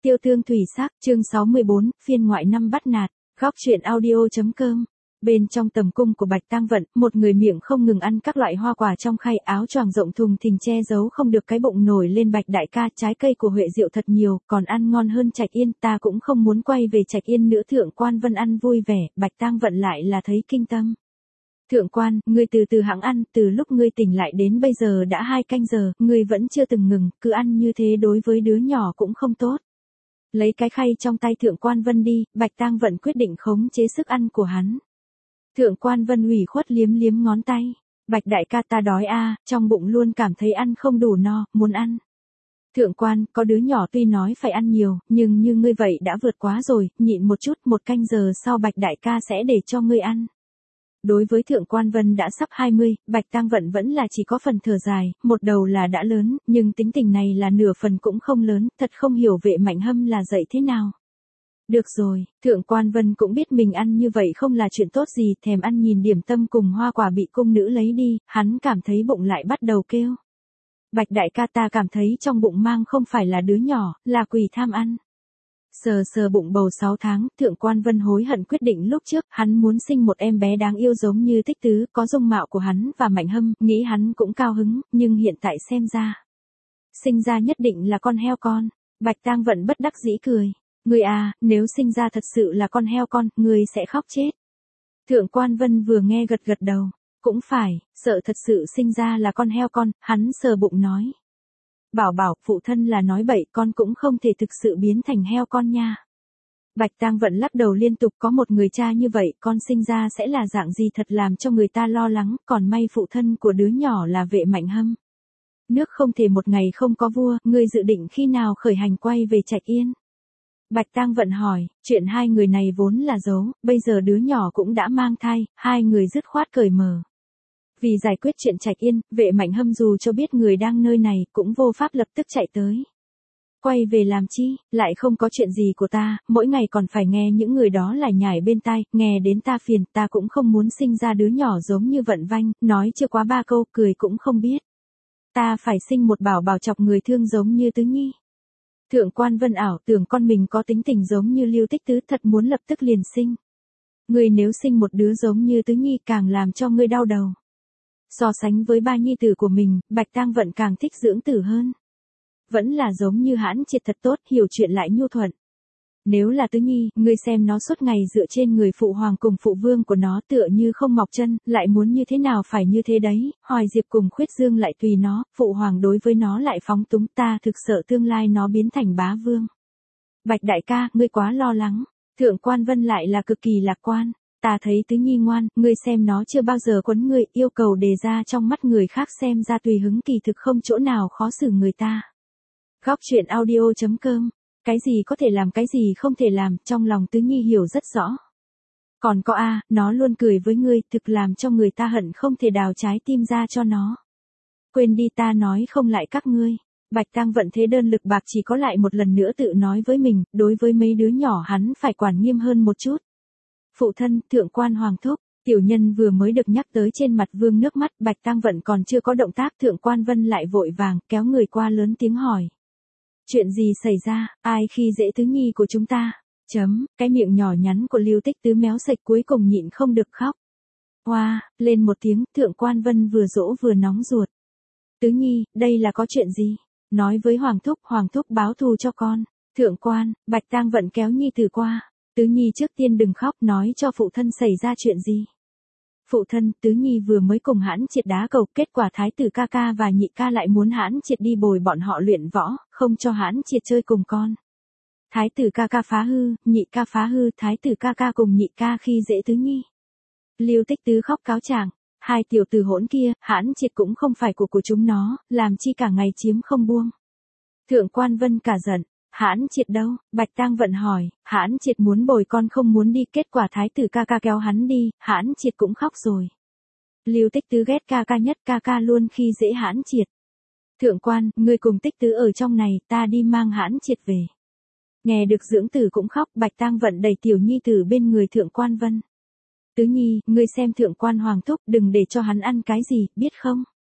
Tiêu tương thủy sắc, chương 64, phiên ngoại năm bắt nạt, góc truyện audio.com. Bên trong tầm cung của Bạch Tang Vận, một người miệng không ngừng ăn các loại hoa quả trong khay, áo choàng rộng thùng thình che giấu không được cái bụng nổi lên. Bạch đại ca, trái cây của Huệ Diệu thật nhiều, còn ăn ngon hơn Trạch Yên, ta cũng không muốn quay về Trạch Yên nữa. Thượng quan Vân ăn vui vẻ, Bạch Tang Vận lại là thấy kinh tâm. Thượng quan, ngươi từ từ hãng ăn, từ lúc ngươi tỉnh lại đến bây giờ đã 2 canh giờ, ngươi vẫn chưa từng ngừng, cứ ăn như thế đối với đứa nhỏ cũng không tốt. Lấy cái khay trong tay Thượng quan Vân đi, Bạch Tang Vận quyết định khống chế sức ăn của hắn. Thượng quan Vân ủy khuất liếm liếm ngón tay. Bạch đại ca, ta đói a, trong bụng luôn cảm thấy ăn không đủ no, muốn ăn. Thượng quan, có đứa nhỏ tuy nói phải ăn nhiều, nhưng như ngươi vậy đã vượt quá rồi, nhịn một chút, 1 canh giờ sau Bạch đại ca sẽ để cho ngươi ăn. Đối với Thượng quan Vân đã sắp 20, Bạch Tang Vận vẫn là chỉ có phần thở dài, một đầu là đã lớn, nhưng tính tình này là nửa phần cũng không lớn, thật không hiểu Vệ Mạnh Hâm là dạy thế nào. Được rồi, Thượng quan Vân cũng biết mình ăn như vậy không là chuyện tốt gì, thèm ăn nhìn điểm tâm cùng hoa quả bị cung nữ lấy đi, hắn cảm thấy bụng lại bắt đầu kêu. Bạch đại ca, ta cảm thấy trong bụng mang không phải là đứa nhỏ, là quỷ tham ăn. Sờ sờ bụng bầu 6 tháng, Thượng quan Vân hối hận quyết định lúc trước, hắn muốn sinh một em bé đáng yêu giống như Tích Tứ, có dung mạo của hắn và Mạnh Hâm, nghĩ hắn cũng cao hứng, nhưng hiện tại xem ra. Sinh ra nhất định là con heo con. Bạch Tang Vận bất đắc dĩ cười. Ngươi à, nếu sinh ra thật sự là con heo con, ngươi sẽ khóc chết. Thượng quan Vân vừa nghe gật gật đầu. Cũng phải, sợ thật sự sinh ra là con heo con, hắn sờ bụng nói. Bảo bảo, phụ thân là nói bậy, con cũng không thể thực sự biến thành heo con nha. Bạch Tang Vận lắc đầu liên tục, có một người cha như vậy, con sinh ra sẽ là dạng gì thật làm cho người ta lo lắng, còn may phụ thân của đứa nhỏ là Vệ Mạnh Hâm. Nước không thể một ngày không có vua, ngươi dự định khi nào khởi hành quay về Trạch Yên? Bạch Tang Vận hỏi, chuyện hai người này vốn là giấu, bây giờ đứa nhỏ cũng đã mang thai, hai người dứt khoát cởi mở. Vì giải quyết chuyện Trạch Yên, Vệ Mạnh Hâm dù cho biết người đang nơi này, cũng vô pháp lập tức chạy tới. Quay về làm chi, lại không có chuyện gì của ta, mỗi ngày còn phải nghe những người đó lải nhải bên tai, nghe đến ta phiền, ta cũng không muốn sinh ra đứa nhỏ giống như Vận Vanh, nói chưa quá 3 câu, cười cũng không biết. Ta phải sinh một bảo bảo chọc người thương giống như Tứ Nhi. Thượng quan Vân ảo tưởng con mình có tính tình giống như Lưu Tích Tứ, thật muốn lập tức liền sinh. Ngươi nếu sinh một đứa giống như Tứ Nhi càng làm cho ngươi đau đầu. So sánh với 3 nhi tử của mình, Bạch Tang Vận càng thích dưỡng tử hơn. Vẫn là giống như Hãn Triệt thật tốt, hiểu chuyện lại nhu thuận. Nếu là Tứ Nhi, ngươi xem nó suốt ngày dựa trên người phụ hoàng cùng phụ vương của nó tựa như không mọc chân, lại muốn như thế nào phải như thế đấy, Hoài Diệp cùng Khuyết Dương lại tùy nó, phụ hoàng đối với nó lại phóng túng, ta thực sợ tương lai nó biến thành bá vương. Bạch đại ca, ngươi quá lo lắng. Thượng quan Vân lại là cực kỳ lạc quan. Ta thấy Tứ Nhi ngoan, ngươi xem nó chưa bao giờ quấn ngươi, yêu cầu đề ra trong mắt người khác xem ra tùy hứng, kỳ thực không chỗ nào khó xử người ta. Góc truyện audio.com. Cái gì có thể làm, cái gì không thể làm, trong lòng Tứ Nhi hiểu rất rõ. Còn có a, nó luôn cười với ngươi, thực làm cho người ta hận không thể đào trái tim ra cho nó. Quên đi, ta nói không lại các ngươi. Bạch Tang Vận thế đơn lực bạc, chỉ có lại một lần nữa tự nói với mình, đối với mấy đứa nhỏ hắn phải quản nghiêm hơn một chút. Phụ thân, Thượng quan Hoàng thúc, tiểu nhân vừa mới được nhắc tới trên mặt vương nước mắt, Bạch Tang Vận còn chưa có động tác, Thượng quan Vân lại vội vàng kéo người qua lớn tiếng hỏi. Chuyện gì xảy ra, ai khi dễ Tứ Nhi của chúng ta? Cái miệng nhỏ nhắn của Lưu Tích Tứ méo sạch cuối cùng nhịn không được khóc. Hoa, lên một tiếng, Thượng quan Vân vừa dỗ vừa nóng ruột. Tứ Nhi, đây là có chuyện gì? Nói với Hoàng thúc báo thù cho con. Thượng quan, Bạch Tang Vận kéo Nhi Tử qua. Tứ Nhi trước tiên đừng khóc, nói cho phụ thân xảy ra chuyện gì. Phụ thân, Tứ Nhi vừa mới cùng Hãn Triệt đá cầu, kết quả Thái tử ca ca và nhị ca lại muốn Hãn Triệt đi bồi bọn họ luyện võ, không cho Hãn Triệt chơi cùng con. Thái tử ca ca phá hư, nhị ca phá hư, Thái tử ca ca cùng nhị ca khi dễ Tứ Nhi. Lưu Tích Tứ khóc cáo trạng, hai tiểu tử hỗn kia, Hãn Triệt cũng không phải của chúng nó, làm chi cả ngày chiếm không buông. Thượng quan Vân cả giận. Hãn Triệt đâu? Bạch Tang Vận hỏi, Hãn Triệt muốn bồi con không muốn đi, kết quả Thái tử ca ca kéo hắn đi, Hãn Triệt cũng khóc rồi. Lưu Tích Tứ ghét ca ca nhất, ca ca luôn khi dễ Hãn Triệt. Thượng quan, ngươi cùng Tích Tứ ở trong này, ta đi mang Hãn Triệt về. Nghe được dưỡng tử cũng khóc, Bạch Tang Vận đẩy tiểu nhi tử bên người Thượng quan Vân. Tứ Nhi, ngươi xem Thượng quan Hoàng thúc, đừng để cho hắn ăn cái gì, biết không?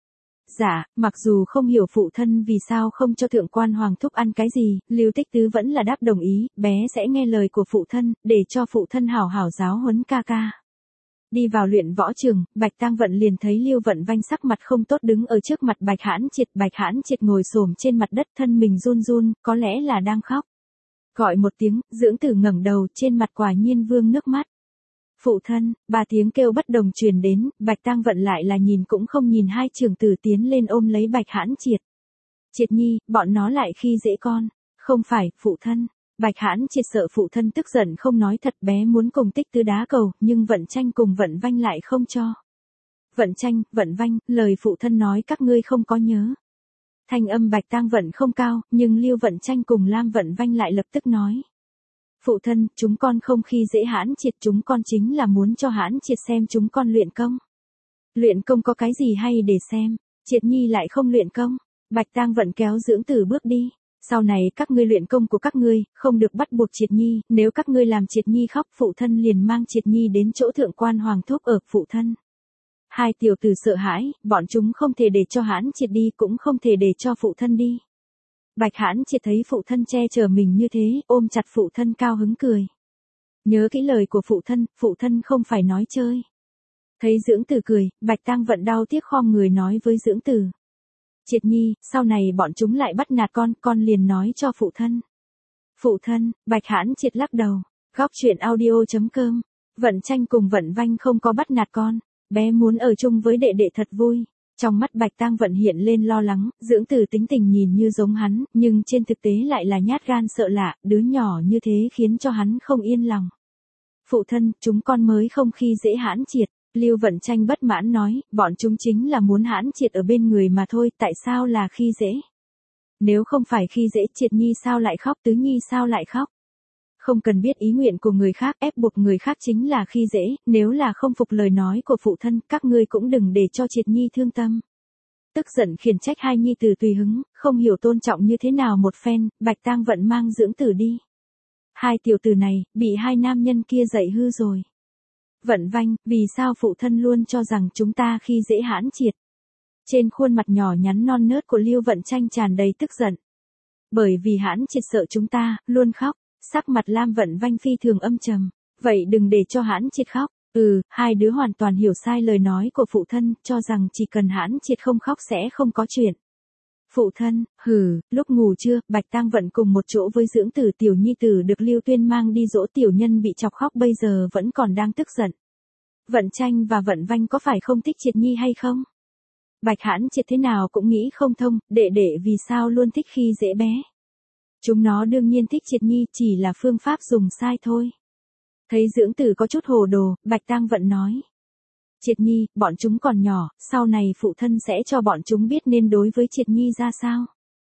Dạ, mặc dù không hiểu phụ thân vì sao không cho thượng quan hoàng thúc ăn cái gì, Lưu Tích Tứ vẫn là đáp đồng ý, bé sẽ nghe lời của phụ thân, để cho phụ thân hảo hảo giáo huấn ca ca. Đi vào luyện võ trường, Bạch Tang Vận liền thấy Lưu Vận Vanh sắc mặt không tốt đứng ở trước mặt Bạch Hãn Triệt ngồi xổm trên mặt đất thân mình run run, có lẽ là đang khóc. Gọi một tiếng, dưỡng tử ngẩng đầu, trên mặt quả nhiên vương nước mắt. Phụ thân, ba tiếng kêu bất đồng truyền đến, Bạch Tang Vận lại là nhìn cũng không nhìn hai trưởng tử tiến lên ôm lấy Bạch Hãn Triệt. Triệt nhi, bọn nó lại khi dễ con. Không phải, phụ thân. Bạch Hãn Triệt sợ phụ thân tức giận không nói thật, bé muốn cùng Tích Tứ đá cầu, nhưng Vận Tranh cùng Vận Vanh lại không cho. Vận Tranh, Vận Vanh, lời phụ thân nói các ngươi không có nhớ. Thanh âm Bạch Tang Vận không cao, nhưng Lưu Vận Tranh cùng Lam Vận Vanh lại lập tức nói. Phụ thân, chúng con không khi dễ Hãn Triệt, chúng con chính là muốn cho Hãn Triệt xem chúng con luyện công. Luyện công có cái gì hay để xem, Triệt nhi lại không luyện công. Bạch Tang Vận kéo dưỡng tử bước đi. Sau này các ngươi luyện công của các ngươi, không được bắt buộc Triệt nhi, nếu các ngươi làm Triệt nhi khóc, phụ thân liền mang Triệt nhi đến chỗ thượng quan hoàng thúc ở, phụ thân. Hai tiểu tử sợ hãi, bọn chúng không thể để cho Hãn Triệt đi, cũng không thể để cho phụ thân đi. Bạch Hãn Triệt thấy phụ thân che chở mình như thế, ôm chặt phụ thân cao hứng cười. Nhớ kỹ lời của phụ thân không phải nói chơi. Thấy dưỡng tử cười, Bạch Tang Vận đau tiếc khom người nói với dưỡng tử. Triệt nhi, sau này bọn chúng lại bắt nạt con liền nói cho phụ thân. Phụ thân, Bạch Hãn Triệt lắc đầu. Góc truyện audio.com. Vận Tranh cùng Vận Vanh không có bắt nạt con, bé muốn ở chung với đệ đệ thật vui. Trong mắt Bạch Tang Vận hiện lên lo lắng, dưỡng tử tính tình nhìn như giống hắn, nhưng trên thực tế lại là nhát gan sợ lạ, đứa nhỏ như thế khiến cho hắn không yên lòng. Phụ thân, chúng con mới không khi dễ Hãn Triệt. Lưu Vận Tranh bất mãn nói, bọn chúng chính là muốn Hãn Triệt ở bên người mà thôi, tại sao là khi dễ? Nếu không phải khi dễ, Triệt nhi sao lại khóc, Tứ nhi sao lại khóc? Không cần biết ý nguyện của người khác, ép buộc người khác chính là khi dễ, nếu là không phục lời nói của phụ thân, các ngươi cũng đừng để cho Triệt nhi thương tâm. Tức giận khiển trách hai nhi tử tùy hứng, không hiểu tôn trọng như thế nào một phen, Bạch Tang Vận mang dưỡng tử đi. Hai tiểu tử này, bị hai nam nhân kia dạy hư rồi. Vận Vanh, vì sao phụ thân luôn cho rằng chúng ta khi dễ Hãn Triệt? Trên khuôn mặt nhỏ nhắn non nớt của Lưu Vận Tranh tràn đầy tức giận. Bởi vì Hãn Triệt sợ chúng ta, luôn khóc. Sắc mặt Lam Vận Vanh phi thường âm trầm. Vậy đừng để cho Hãn Triệt khóc. Hai đứa hoàn toàn hiểu sai lời nói của phụ thân, cho rằng chỉ cần Hãn Triệt không khóc sẽ không có chuyện. Phụ thân, lúc ngủ trưa, Bạch Tang Vận cùng một chỗ với dưỡng tử tiểu nhi tử được Lưu Tuyên mang đi dỗ tiểu nhân bị chọc khóc bây giờ vẫn còn đang tức giận. Vận Tranh và Vận Vanh có phải không thích Triệt nhi hay không? Bạch Hãn Triệt thế nào cũng nghĩ không thông, đệ đệ vì sao luôn thích khi dễ bé. Chúng nó đương nhiên thích Triệt nhi, chỉ là phương pháp dùng sai thôi. Thấy dưỡng tử có chút hồ đồ, Bạch Tang Vận nói. Triệt nhi, bọn chúng còn nhỏ, sau này phụ thân sẽ cho bọn chúng biết nên đối với Triệt nhi ra sao.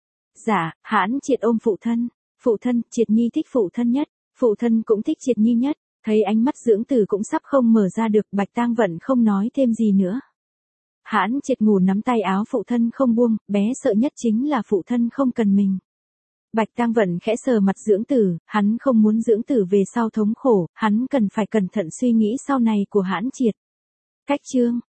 Dạ, Hãn Triệt ôm phụ thân, Triệt nhi thích phụ thân nhất, phụ thân cũng thích Triệt nhi nhất. Thấy ánh mắt dưỡng tử cũng sắp không mở ra được, Bạch Tang Vận không nói thêm gì nữa. Hãn Triệt ngủ nắm tay áo phụ thân không buông, bé sợ nhất chính là phụ thân không cần mình. Bạch Tang Vận khẽ sờ mặt dưỡng tử, hắn không muốn dưỡng tử về sau thống khổ, hắn cần phải cẩn thận suy nghĩ sau này của Hãn Triệt. Cách chương